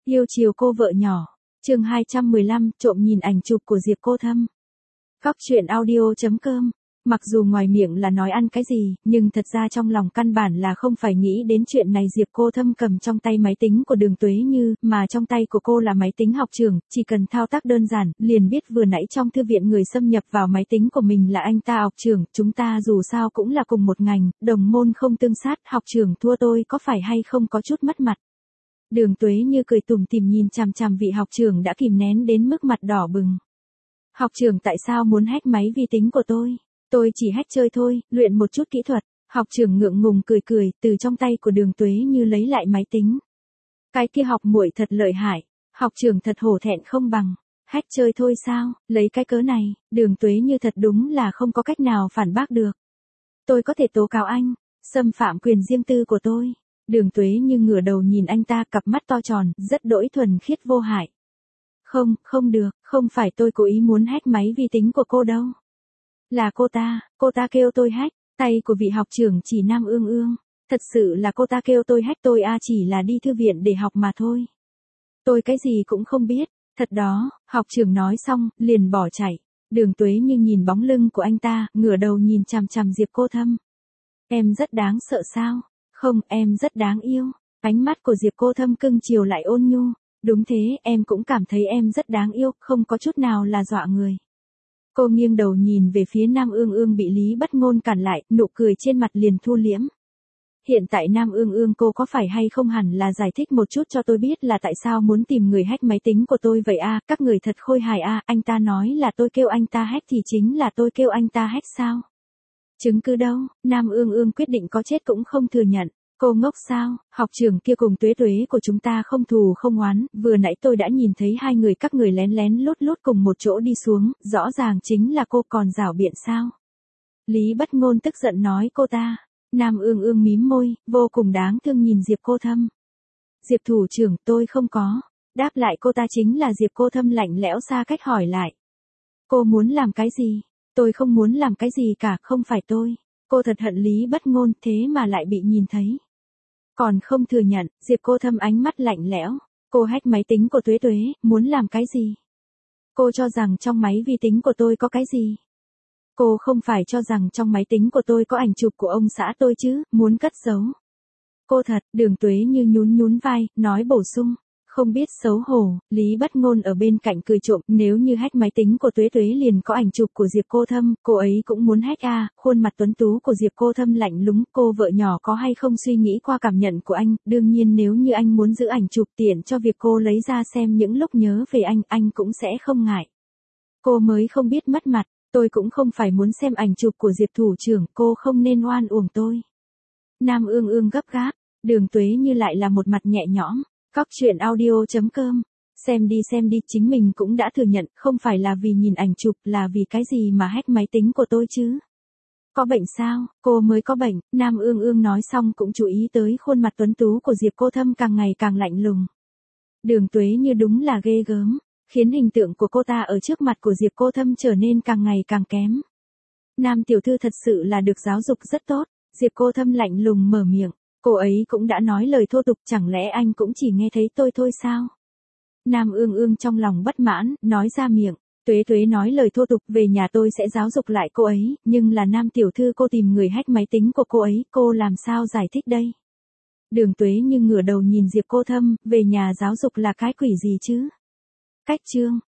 Yêu chiều cô vợ nhỏ. Chương 215, trộm nhìn ảnh chụp của Diệp Cô Thâm. Góc truyện audio.com. Mặc dù ngoài miệng là nói ăn cái gì, nhưng thật ra trong lòng căn bản là không phải nghĩ đến chuyện này. Diệp Cô Thâm cầm trong tay máy tính của Đường Tuế Như, mà trong tay của cô là máy tính học trường, chỉ cần thao tác đơn giản, liền biết vừa nãy trong thư viện người xâm nhập vào máy tính của mình là anh ta học trường, chúng ta dù sao cũng là cùng một ngành, đồng môn không tương sát, học trường thua tôi có phải hay không có chút mất mặt. Đường Tuế Như cười tủm tỉm nhìn chằm chằm vị học trưởng đã kìm nén đến mức mặt đỏ bừng. Học trưởng tại sao muốn hack máy vi tính của tôi? Tôi chỉ hack chơi thôi, luyện một chút kỹ thuật. Học trưởng ngượng ngùng cười cười, từ trong tay của Đường Tuế Như lấy lại máy tính. Cái kia học muội thật lợi hại, học trưởng thật hổ thẹn không bằng. Hack chơi thôi sao, lấy cái cớ này, Đường Tuế Như thật đúng là không có cách nào phản bác được. Tôi có thể tố cáo anh, xâm phạm quyền riêng tư của tôi. Đường Tuế Như ngửa đầu nhìn anh ta, cặp mắt to tròn, rất đỗi thuần khiết vô hại. Không được, không phải tôi cố ý muốn hack máy vi tính của cô đâu. Là cô ta kêu tôi hack, tay của vị học trưởng chỉ Nam Ương Ương. Thật sự là cô ta kêu tôi hack, tôi chỉ là đi thư viện để học mà thôi. Tôi cái gì cũng không biết, thật đó, học trưởng nói xong, liền bỏ chạy. Đường Tuế Như nhìn bóng lưng của anh ta, ngửa đầu nhìn chằm chằm Diệp Cô Thâm. Em rất đáng sợ sao? Không, em rất đáng yêu. Ánh mắt của Diệp Cô Thâm cưng chiều lại ôn nhu. Đúng thế, em cũng cảm thấy em rất đáng yêu, không có chút nào là dọa người. Cô nghiêng đầu nhìn về phía Nam Ương Ương bị Lý Bất Ngôn cản lại, nụ cười trên mặt liền thu liễm. Hiện tại Nam Ương Ương, cô có phải hay không hẳn là giải thích một chút cho tôi biết là tại sao muốn tìm người hack máy tính của tôi vậy à? Các người thật khôi hài à? Anh ta nói là tôi kêu anh ta hack thì chính là tôi kêu anh ta hack sao? Chứng cứ đâu? Nam Ương Ương quyết định có chết cũng không thừa nhận. Cô ngốc sao? Học trưởng kia cùng Tuế Tuế của chúng ta không thù không oán, vừa nãy tôi đã nhìn thấy hai người các người lén lén lút cùng một chỗ đi xuống, rõ ràng chính là cô còn giảo biện sao? Lý Bất Ngôn tức giận nói cô ta. Nam Ương Ương mím môi, vô cùng đáng thương nhìn Diệp Cô Thâm. Diệp thủ trưởng, tôi không có. Đáp lại cô ta chính là Diệp Cô Thâm lạnh lẽo xa cách hỏi lại. Cô muốn làm cái gì? Tôi không muốn làm cái gì cả, không phải tôi. Cô thật hận Lý Bất Ngôn, thế mà lại bị nhìn thấy. Còn không thừa nhận, Diệp Cô Thâm ánh mắt lạnh lẽo. Cô hack máy tính của Tuế Tuế, muốn làm cái gì? Cô cho rằng trong máy vi tính của tôi có cái gì? Cô không phải cho rằng trong máy tính của tôi có ảnh chụp của ông xã tôi chứ, muốn cất giấu. Cô thật, Đường Tuế Như nhún vai, nói bổ sung. Không biết xấu hổ, Lý Bất Ngôn ở bên cạnh cười trộm, nếu như hack máy tính của Tuế Tuế liền có ảnh chụp của Diệp Cô Thâm, cô ấy cũng muốn hack à? Khuôn mặt tuấn tú của Diệp Cô Thâm lạnh lùng, cô vợ nhỏ có hay không suy nghĩ qua cảm nhận của anh, đương nhiên nếu như anh muốn giữ ảnh chụp tiện cho việc cô lấy ra xem những lúc nhớ về anh cũng sẽ không ngại. Cô mới không biết mất mặt, tôi cũng không phải muốn xem ảnh chụp của Diệp thủ trưởng, cô không nên oan uổng tôi. Nam Ương Ương gấp gáp, Đường Tuế Như lại là một mặt nhẹ nhõm. Góc truyện audio.com. Xem đi, chính mình cũng đã thừa nhận, không phải là vì nhìn ảnh chụp, là vì cái gì mà hack máy tính của tôi chứ? Có bệnh sao? Cô mới có bệnh. Nam Ương Ương nói xong cũng chú ý tới khuôn mặt tuấn tú của Diệp Cô Thâm càng ngày càng lạnh lùng. Đường Tuế Như đúng là ghê gớm, khiến hình tượng của cô ta ở trước mặt của Diệp Cô Thâm trở nên càng ngày càng kém. Nam tiểu thư thật sự là được giáo dục rất tốt. Diệp Cô Thâm lạnh lùng mở miệng. Cô ấy cũng đã nói lời thô tục, chẳng lẽ anh cũng chỉ nghe thấy tôi thôi sao? Nam Ương Ương trong lòng bất mãn, nói ra miệng. Tuế Tuế nói lời thô tục, về nhà tôi sẽ giáo dục lại cô ấy, nhưng là Nam tiểu thư cô tìm người hack máy tính của cô ấy, cô làm sao giải thích đây? Đường Tuế Như ngửa đầu nhìn Diệp Cô Thâm, về nhà giáo dục là cái quỷ gì chứ? Cách chương.